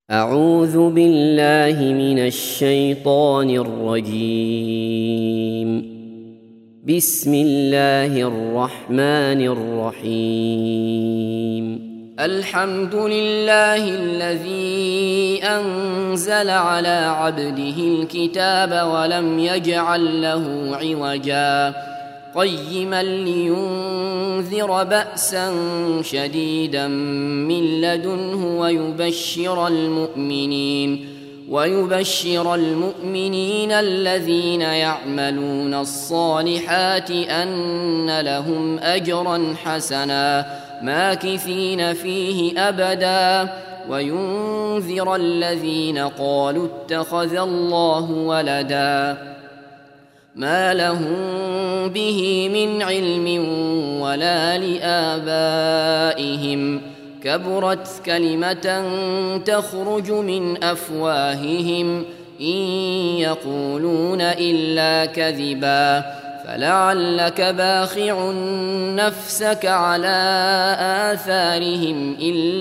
أعوذ بالله من الشيطان الرجيم. بسم الله الرحمن الرحيم. الحمد لله الذي أنزل على عبده الكتاب ولم يجعل له عوجا قيما لينذر بأسا شديدا من لدنه ويبشر المؤمنين الذين يعملون الصالحات أن لهم أجرا حسنا ماكثين فيه أبدا وينذر الذين قالوا اتخذ الله ولدا ما لهم به من علم ولا لآبائهم كبرت كلمة تخرج من أفواههم إن يقولون إلا كذبا فلعلك باخع نفسك على آثارهم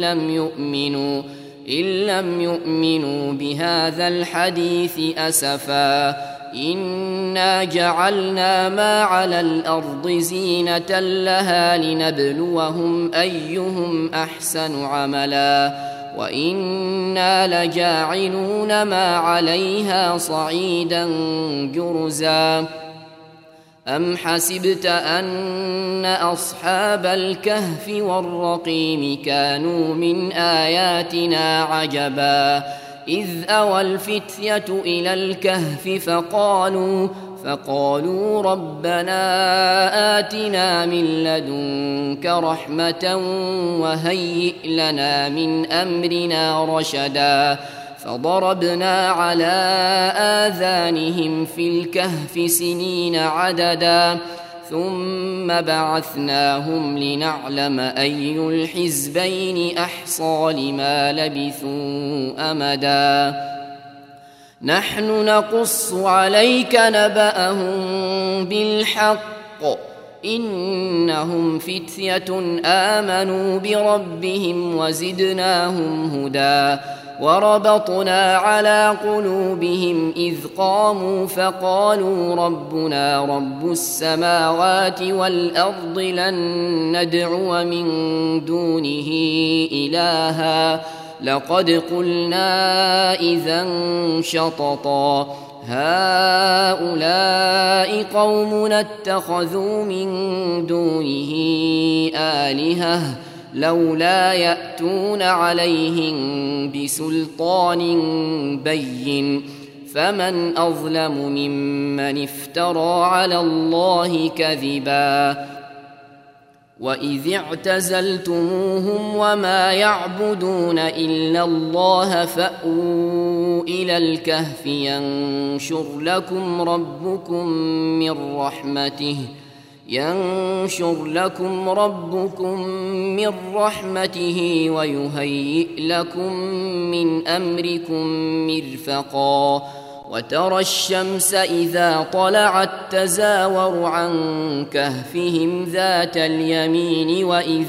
إن لم يؤمنوا بهذا الحديث أسفا إنا جعلنا ما على الأرض زينة لها لنبلوهم أيهم أحسن عملا وإنا لجاعلون ما عليها صعيدا جرزا أم حسبت أن أصحاب الكهف والرقيم كانوا من آياتنا عجبا إذ أوى الفتية إلى الكهف فقالوا ربنا آتنا من لدنك رحمة وهيئ لنا من أمرنا رشدا فضربنا على آذانهم في الكهف سنين عددا ثم بعثناهم لنعلم أي الحزبين أحصى لما لبثوا أمدا نحن نقص عليك نبأهم بالحق إنهم فتية آمنوا بربهم وزدناهم هدى وربطنا على قلوبهم إذ قاموا فقالوا ربنا رب السماوات والأرض لن ندعو من دونه إلها لقد قلنا إذا شططا هؤلاء قومنا اتخذوا من دونه آلهة لولا يأتون عليهم بسلطان بين فمن أظلم ممن افترى على الله كذبا وإذ اعتزلتموهم وما يعبدون إلا الله فأووا إلى الكهف ينشر لكم ربكم من رحمته ويهيئ لكم من أمركم مرفقا وترى الشمس إذا طلعت تزاور عن كهفهم ذات اليمين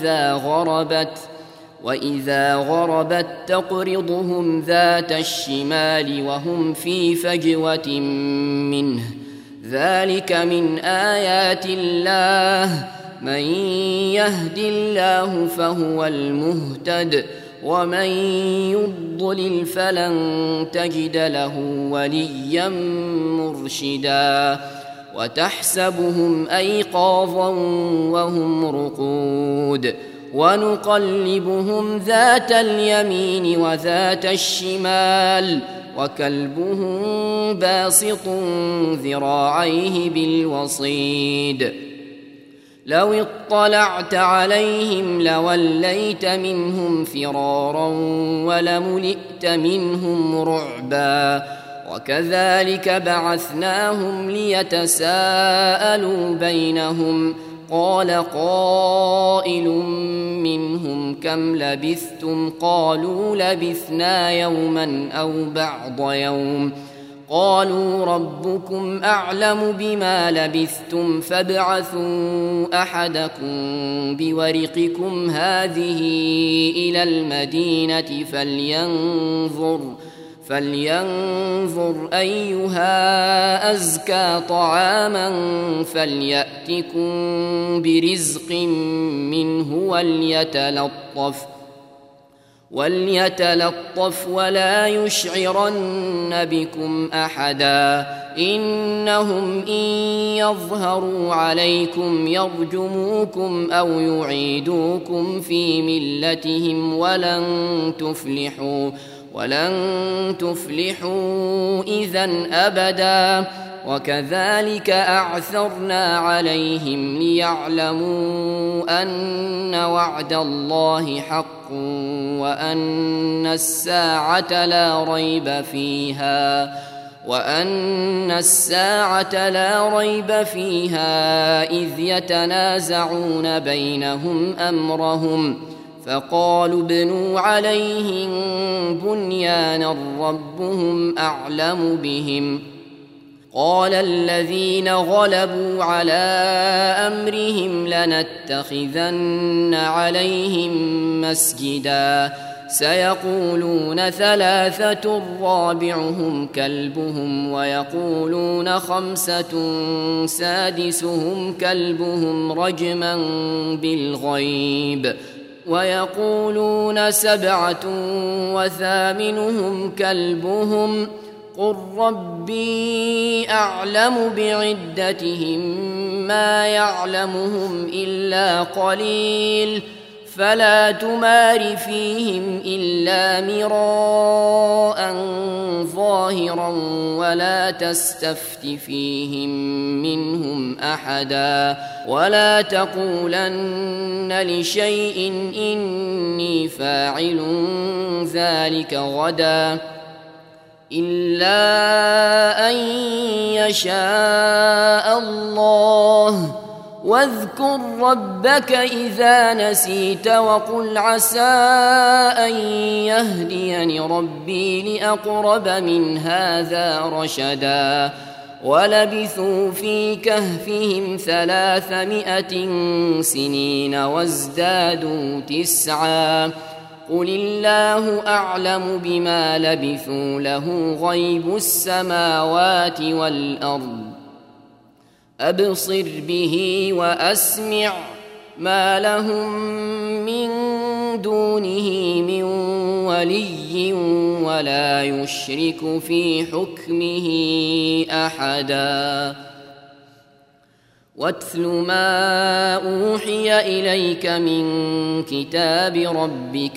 وإذا غربت تقرضهم ذات الشمال وهم في فجوة منه ذلك من آيات الله من يهد الله فهو المهتد ومن يضلل فلن تجد له وليا مرشدا وتحسبهم أيقاظا وهم رقود ونقلبهم ذات اليمين وذات الشمال وكلبهم باسط ذراعيه بالوصيد لو اطلعت عليهم لوليت منهم فرارا ولملئت منهم رعبا وكذلك بعثناهم ليتساءلوا بينهم قال قائل منهم كم لبثتم قالوا لبثنا يوما أو بعض يوم قالوا ربكم أعلم بما لبثتم فابعثوا أحدكم بورقكم هذه إلى المدينة فلينظر أيها أزكى طعاما فليأتكم برزق منه وليتلطف ولا يشعرن بكم أحدا إنهم إن يظهروا عليكم يرجموكم أو يعيدوكم في ملتهم ولن تفلحوا إذن أبدا وكذلك أعثرنا عليهم ليعلموا أن وعد الله حق وأن الساعة لا ريب فيها إذ يتنازعون بينهم أمرهم فقالوا ابنوا عليهم بنيانا ربهم أعلم بهم قال الذين غلبوا على أمرهم لنتخذن عليهم مسجدا سيقولون 3 رابعهم كلبهم ويقولون 5 سادسهم كلبهم رجما بالغيب ويقولون 7 وثامنهم كلبهم قل ربي أعلم بعدتهم ما يعلمهم إلا قليل فلا تمار فيهم إلا مراء ظاهرا ولا تستفت فيهم منهم أحدا ولا تقولن لشيء إني فاعل ذلك غدا إلا أن يشاء الله واذكر ربك إذا نسيت وقل عسى أن يهديني ربي لأقرب من هذا رشدا ولبثوا في كهفهم 300 سنين وازدادوا 9 قل الله أعلم بما لبثوا له غيب السماوات والأرض أبصر به وأسمع ما لهم من دونه من ولي ولا يشرك في حكمه أحدا واتل ما أوحي إليك من كتاب ربك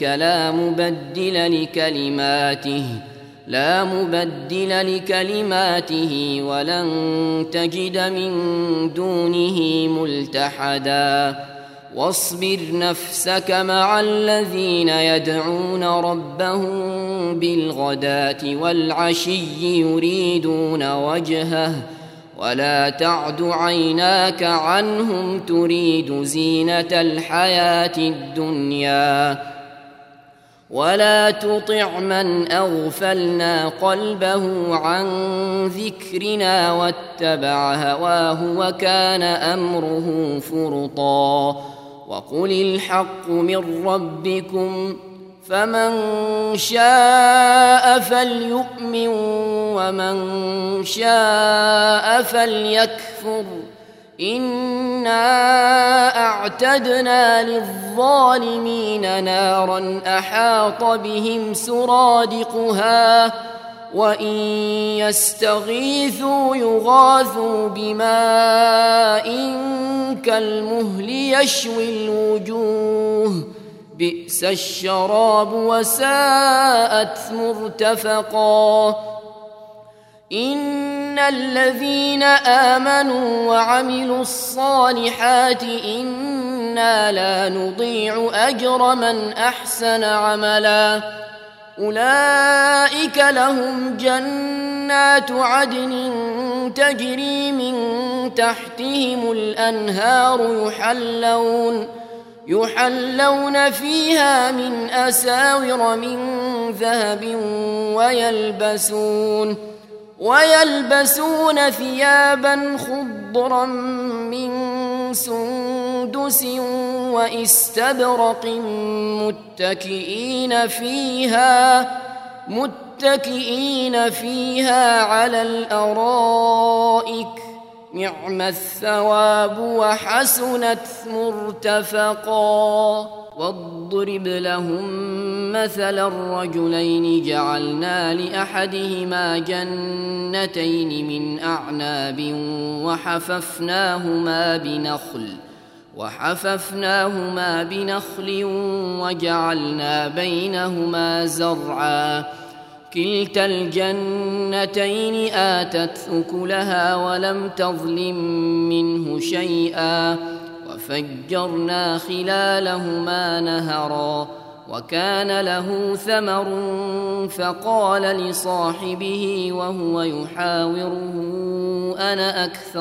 لا مبدل لكلماته ولن تجد من دونه ملتحدا واصبر نفسك مع الذين يدعون ربهم بالغداة والعشي يريدون وجهه ولا تعد عيناك عنهم تريد زينة الحياة الدنيا ولا تطع من أغفلنا قلبه عن ذكرنا واتبع هواه وكان أمره فرطا وقل الحق من ربكم فمن شاء فليؤمن ومن شاء فليكفر إنا أعتدنا للظالمين نارا أحاط بهم سرادقها وإن يستغيثوا يغاثوا بماء كالمهل يشوي الوجوه بئس الشراب وساءت مرتفقا إن الذين آمنوا وعملوا الصالحات إنا لا نضيع أجر من أحسن عملا أولئك لهم جنات عدن تجري من تحتهم الأنهار يحلون فيها من أساور من ذهب ويلبسون ثيابا خضرا من سندس واستبرق متكئين فيها على الأرائك نعم الثواب وحسنت مرتفقا. واضرب لهم مثل الرجلين جعلنا لأحدهما جنتين من أعناب وحففناهما بنخل وجعلنا بينهما زرعا كلتا الجنتين آتت أكلها ولم تظلم منه شيئا وفجرنا خلالهما نهرا وكان له ثمر فقال لصاحبه وهو يحاوره أنا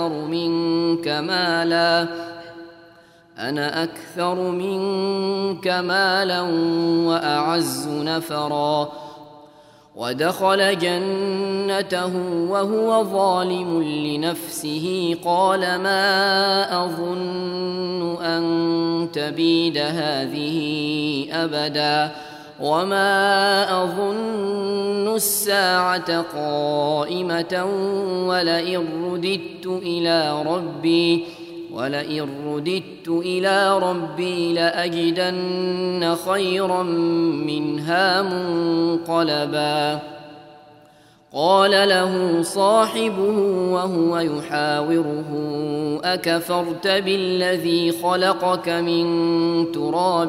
أكثر منك مالا وأعز نفرا. ودخل جنته وهو ظالم لنفسه قال ما أظن أن تبيد هذه أبدا وما أظن الساعة قائمة ولئن رددت إلى ربي لأجدن خيرا منها منقلبا. قال له صاحبه وهو يحاوره أكفرت بالذي خلقك من تراب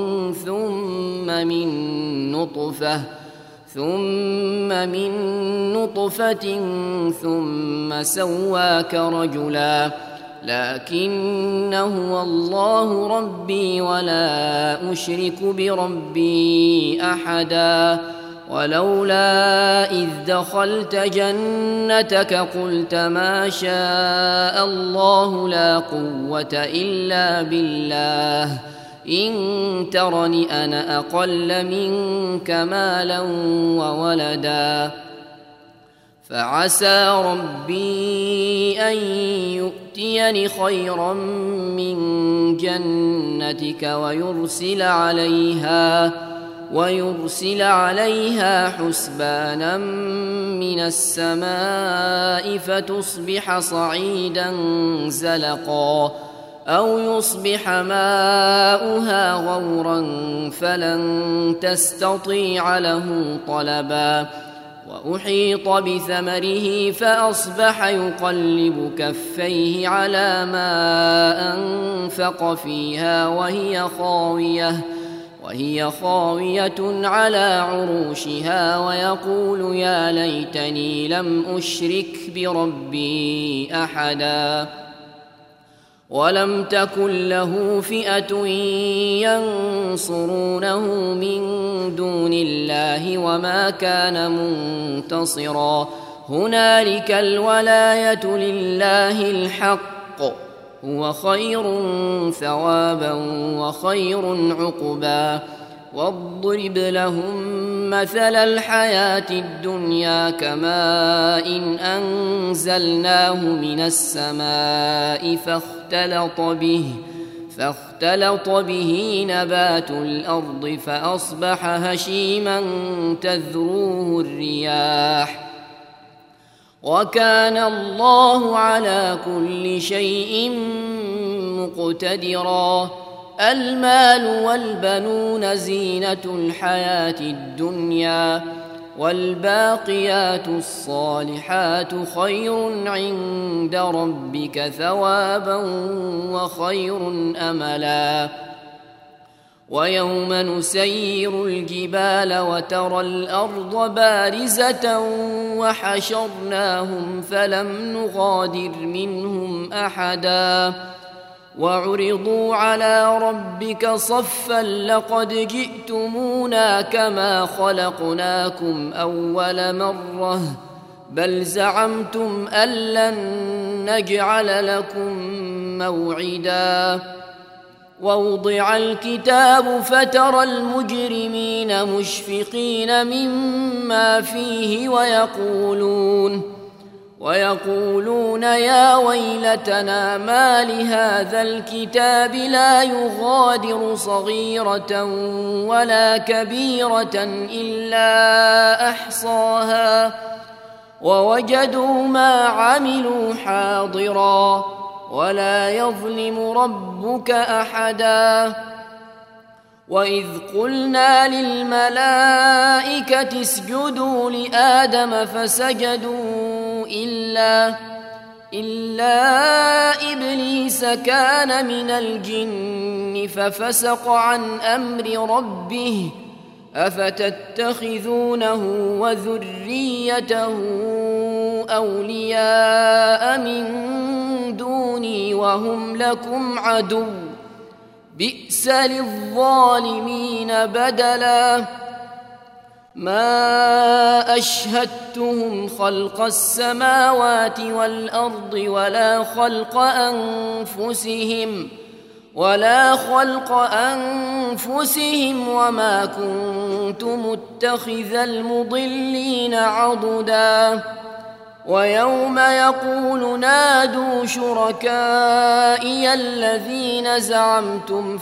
ثم من نطفة ثم سواك رجلا لكن هو الله ربي ولا أشرك بربي أحدا. ولولا إذ دخلت جنتك قلت ما شاء الله لا قوة إلا بالله إن ترني أنا أقل منك مالا وولدا فعسى ربي أن يؤتيني خيرا من جنتك ويرسل عليها حسبانا من السماء فتصبح صعيدا زلقا أو يصبح ماؤها غورا فلن تستطيع له طلبا. وأحيط بثمره فأصبح يقلب كفيه على ما أنفق فيها وهي خاوية على عروشها ويقول يا ليتني لم أشرك بربي أحدا. ولم تكن له فئة ينصرونه من دون الله وما كان منتصرا. هنالك الولاية لله الحق هو خير ثوابا وخير عقبا. واضرب لهم مثل الحياة الدنيا كماء أنزلناه من السماء فاختلط به نبات الأرض فأصبح هشيما تذروه الرياح وكان الله على كل شيء مقتدرا. المال والبنون زينة الحياة الدنيا والباقيات الصالحات خير عند ربك ثوابا وخير أملا. ويوم نسير الجبال وترى الأرض بارزة وحشرناهم فلم نغادر منهم أحدا وعرضوا على ربك صفا لقد جئتمونا كما خلقناكم أول مرة بل زعمتم أن لن نجعل لكم موعدا. ووضع الكتاب فترى المجرمين مشفقين مما فيه ويقولون يا ويلتنا ما لهذا الكتاب لا يغادر صغيرة ولا كبيرة إلا أحصاها ووجدوا ما عملوا حاضرا ولا يظلم ربك أحدا. وإذ قلنا للملائكة اسجدوا لآدم فسجدوا إلا إبليس كان من الجن ففسق عن أمر ربه أفتتخذونه وذريته أولياء من دوني وهم لكم عدو بئس للظالمين بدلا. ما أشهدتهم خلق السماوات والأرض ولا خلق أنفسهم وما كنت متخذ المضلين عضدا. ويوم يقول نادوا شركائي الذين زعمتم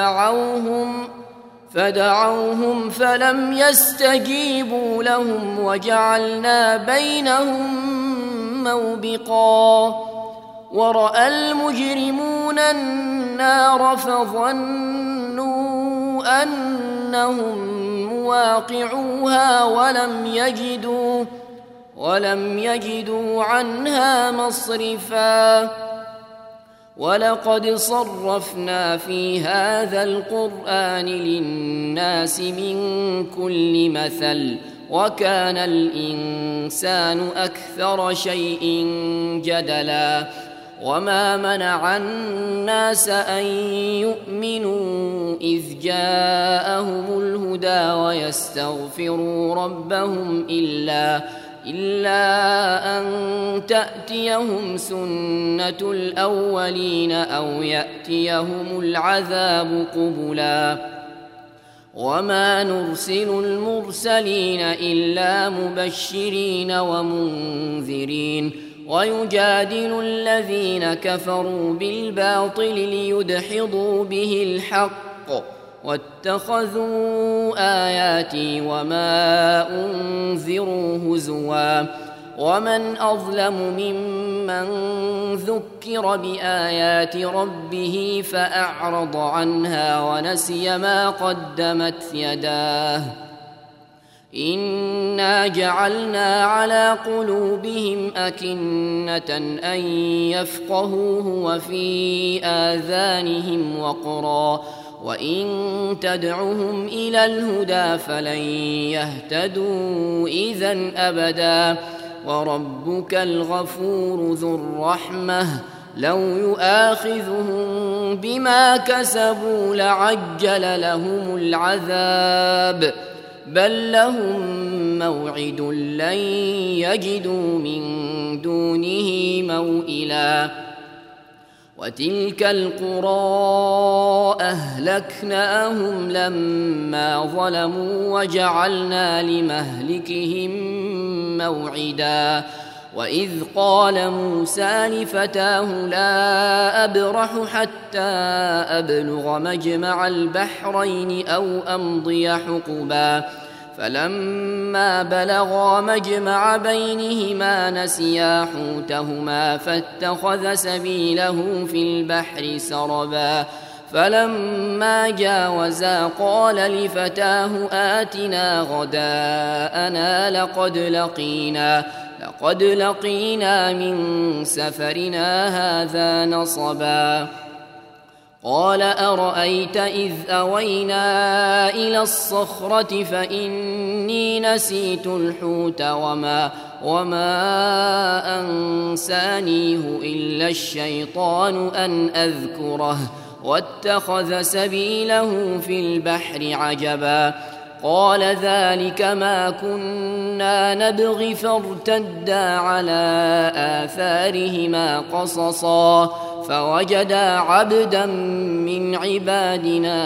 فدعوهم فلم يستجيبوا لهم وجعلنا بينهم موبقا. ورأى المجرمون النار فظنوا أنهم مواقعوها ولم يجدوا عنها مصرفا. ولقد صرفنا في هذا القرآن للناس من كل مثل وكان الإنسان أكثر شيء جدلا. وما منع الناس أن يؤمنوا إذ جاءهم الهدى ويستغفروا ربهم إلا أن تأتيهم سنة الأولين أو يأتيهم العذاب قبلا. وما نرسل المرسلين إلا مبشرين ومنذرين ويجادل الذين كفروا بالباطل ليدحضوا به الحق واتخذوا آياتي وما أنذروا هزوا. ومن أظلم ممن ذكر بآيات ربه فأعرض عنها ونسي ما قدمت يداه. إنا جعلنا على قلوبهم أكنة أن يفقهوه وفي آذانهم وقرا وإن تدعهم إلى الهدى فلن يهتدوا إذن أبدا. وربك الغفور ذو الرحمة لو يؤاخذهم بما كسبوا لعجل لهم العذاب بل لهم موعد لن يجدوا من دونه موئلا. وتلك القرى أهلكناهم لما ظلموا وجعلنا لمهلكهم موعدا. وإذ قال موسى لفتاه لا أبرح حتى أبلغ مجمع البحرين أو أمضي حقبا. فلما بلغا مجمع بينهما نسيا حوتهما فاتخذ سبيله في البحر سربا. فلما جاوزا قال لفتاه آتنا غداءنا لقد لقينا من سفرنا هذا نصبا. قال أرأيت إذ أوينا إلى الصخرة فإني نسيت الحوت وما أنسانيه إلا الشيطان أن أذكره واتخذ سبيله في البحر عجبا. قال ذلك ما كنا نبغي فارتدا على آثارهما قصصا فوجدا عبدا من عبادنا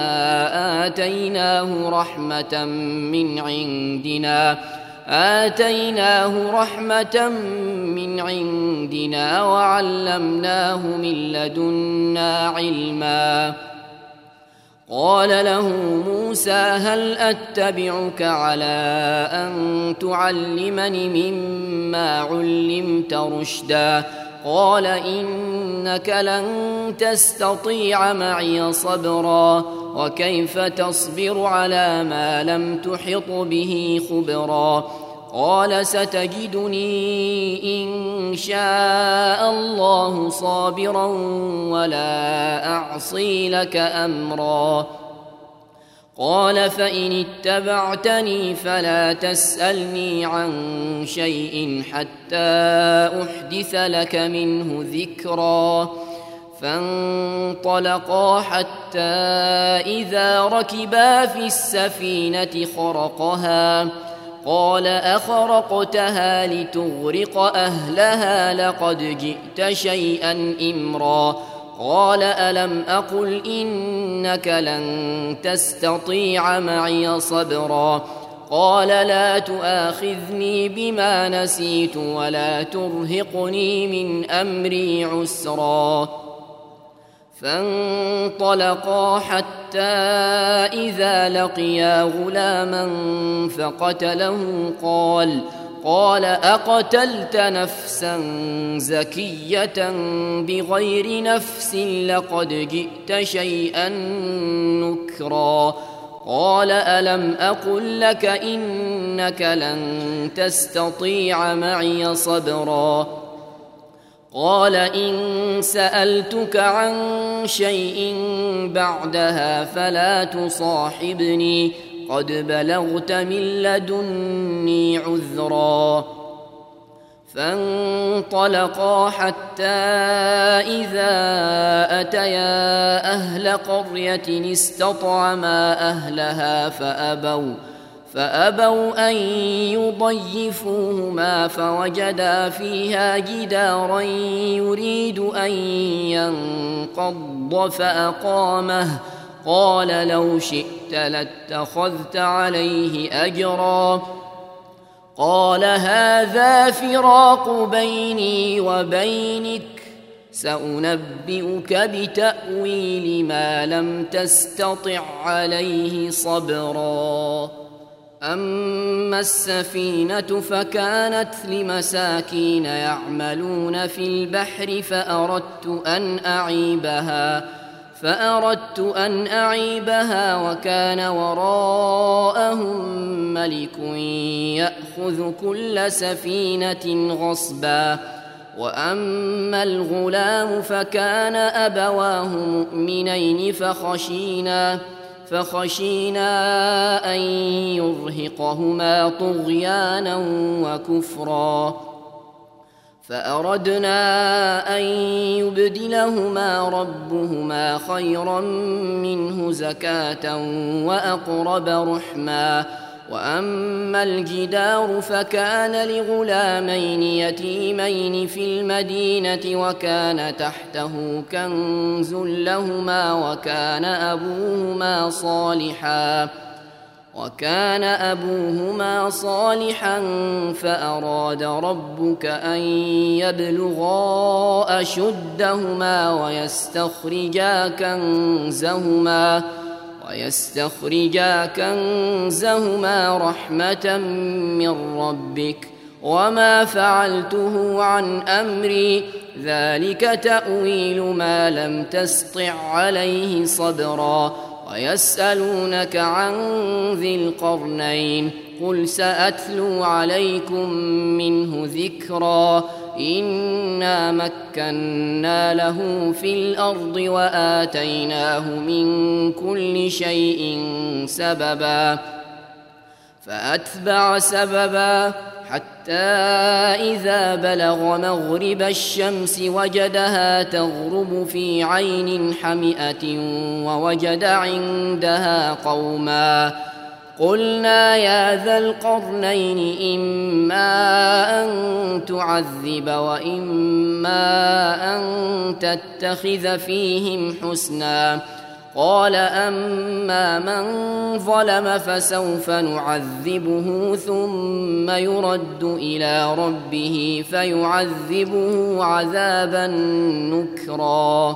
آتيناه رحمة من عندنا وعلمناه من لدنا علما. قال له موسى هل أتبعك على أن تعلمني مما علمت رشدا؟ قال إنك لن تستطيع معي صبرا وكيف تصبر على ما لم تحط به خبرا؟ قال ستجدني إن شاء الله صابرا ولا أعصي لك أمرا. قال فإن اتبعتني فلا تسألني عن شيء حتى أحدث لك منه ذكرا. فانطلقا حتى إذا ركبا في السفينة خرقها قال أخرقتها لتغرق أهلها لقد جئت شيئا إمرا. قال ألم أقل إنك لن تستطيع معي صبرا؟ قال لا تؤاخذني بما نسيت ولا ترهقني من أمري عسرا. فانطلقا حتى إذا لقيا غلاما فقتله قال أقتلت نفسا زكية بغير نفس لقد جئت شيئا نكرا. قال ألم أقل لك إنك لن تستطيع معي صبرا؟ قال إن سألتك عن شيء بعدها فلا تصاحبني قد بلغت من لدني عذرا. فانطلقا حتى إذا أتيا أهل قرية استطعما أهلها فأبوا أن يضيفوهما فوجدا فيها جدارا يريد أن ينقض فأقامه. قال لو شئت لاتخذت عليه أجرا. قال هذا فراق بيني وبينك سأنبئك بتأويل ما لم تستطع عليه صبرا. أما السفينة فكانت لمساكين يعملون في البحر فأردت أن أعيبها وكان وراءهم ملك يأخذ كل سفينة غصبا. وأما الغلام فكان أبواه مؤمنين فخشينا أن يرهقهما طغيانا وكفرا. فأردنا أن يبدلهما ربهما خيرا منه زكاة وأقرب رحما. وأما الجدار فكان لغلامين يتيمين في المدينة وكان تحته كنز لهما وكان أبوهما صالحا فأراد ربك أن يبلغا أشدهما ويستخرجا كنزهما رحمة من ربك وما فعلته عن أمري ذلك تأويل ما لم تسطع عليه صبرا. ويسألونك عن ذي القرنين قل سأتلو عليكم منه ذكرا. إنا مكنا له في الأرض وآتيناه من كل شيء سببا. فأتبع سببا حتى إذا بلغ مغرب الشمس وجدها تغرب في عين حمئة ووجد عندها قلنا يا ذا القرنين إما أن تعذب وإما أن تتخذ فيهم حسنا قال أما من ظلم فسوف نعذبه ثم يرد إلى ربه فيعذبه عذابا نكرا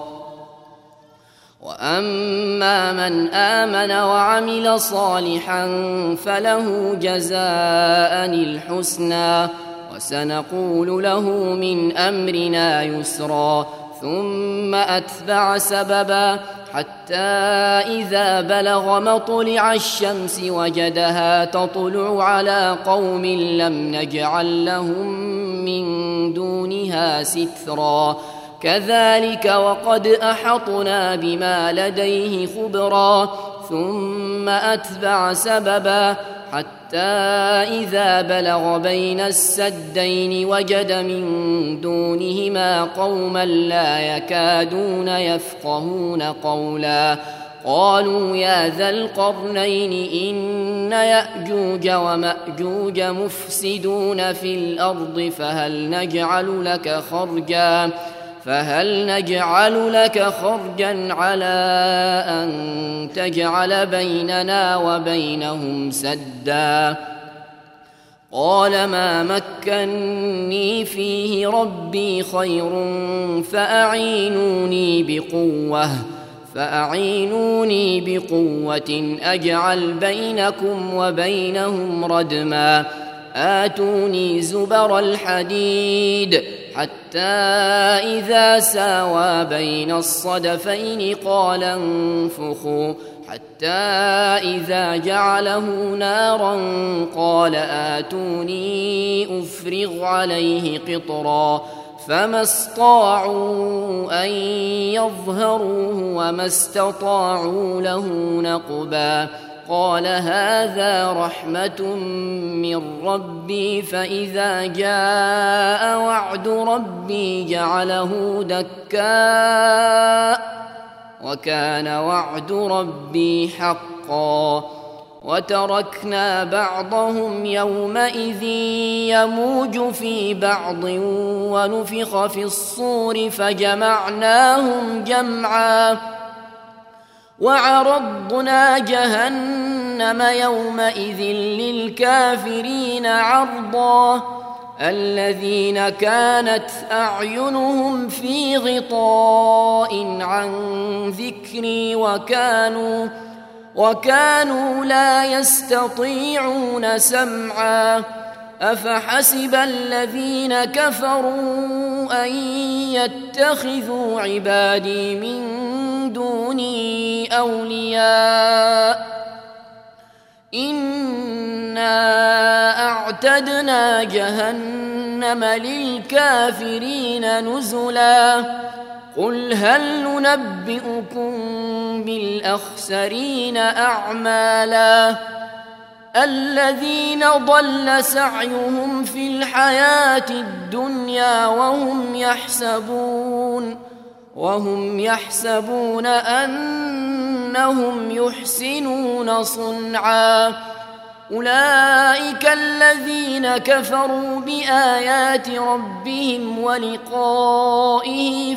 وأما من آمن وعمل صالحا فله جزاء الحسنى وسنقول له من أمرنا يسرا ثم أتبع سببا حتى إذا بلغ مطلع الشمس وجدها تطلع على قوم لم نجعل لهم من دونها سترا كذلك وقد أحطنا بما لديه خبرا ثم أتبع سببا حتى إذا بلغ بين السدين وجد من دونهما قوما لا يكادون يفقهون قولا قالوا يا ذا القرنين إن يأجوج ومأجوج مفسدون في الأرض فهل نجعل لك خرجا على أن تجعل بيننا وبينهم سدا قال ما مكني فيه ربي خير فأعينوني بقوة أجعل بينكم وبينهم ردما آتوني زبر الحديد حتى إذا ساوى بين الصدفين قال انفخوا حتى إذا جعله نارا قال آتوني أفرغ عليه قطرا فما استطاعوا أن يظهروه وما استطاعوا له نقبا قال هذا رحمة من ربي فإذا جاء وعد ربي جعله دكاء وكان وعد ربي حقا وتركنا بعضهم يومئذ يموج في بعض ونفخ في الصور فجمعناهم جمعا وعرضنا جهنم يومئذ للكافرين عرضا الذين كانت أعينهم في غطاء عن ذكري وكانوا لا يستطيعون سمعا أفحسب الذين كفروا أن يتخذوا عبادي من دوني أولياء إنا أعتدنا جهنم للكافرين نزلا قل هل ننبئكم بالأخسرين أعمالا الذين ضل سعيهم في الحياة الدنيا وهم يحسبون أنهم يحسنون صنعا أولئك الذين كفروا بآيات ربهم ولقائه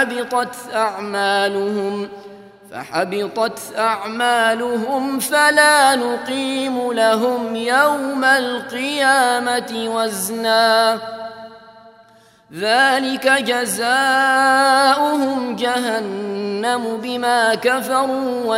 فحبطت أعمالهم فلا نقيم لهم يوم القيامة وزنا ذلك جزاؤهم جهنم بما كفروا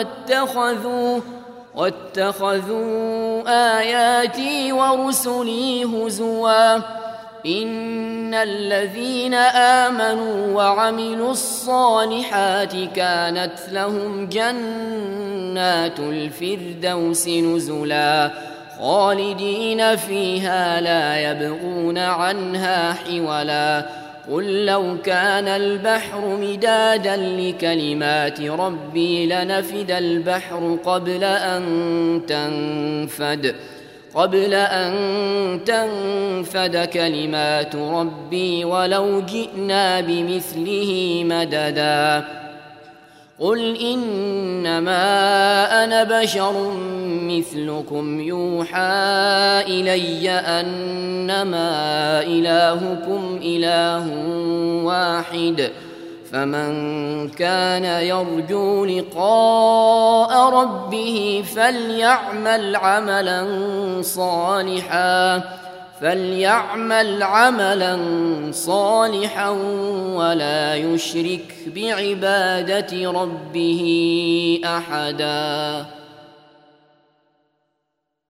واتخذوا آياتي ورسلي هزوا إن الذين آمنوا وعملوا الصالحات كانت لهم جنات الفردوس نزلا خالدين فيها لا يبغون عنها حولا قل لو كان البحر مدادا لكلمات ربي لنفد البحر قبل أن تنفد كلمات ربي ولو جئنا بمثله مددا قل إنما أنا بشر مثلكم يوحى إلي أنما إلهكم إله واحد فمن كان يرجو لقاء ربه فليعمل عملا صالحا ولا يشرك بعبادة ربه أحدا.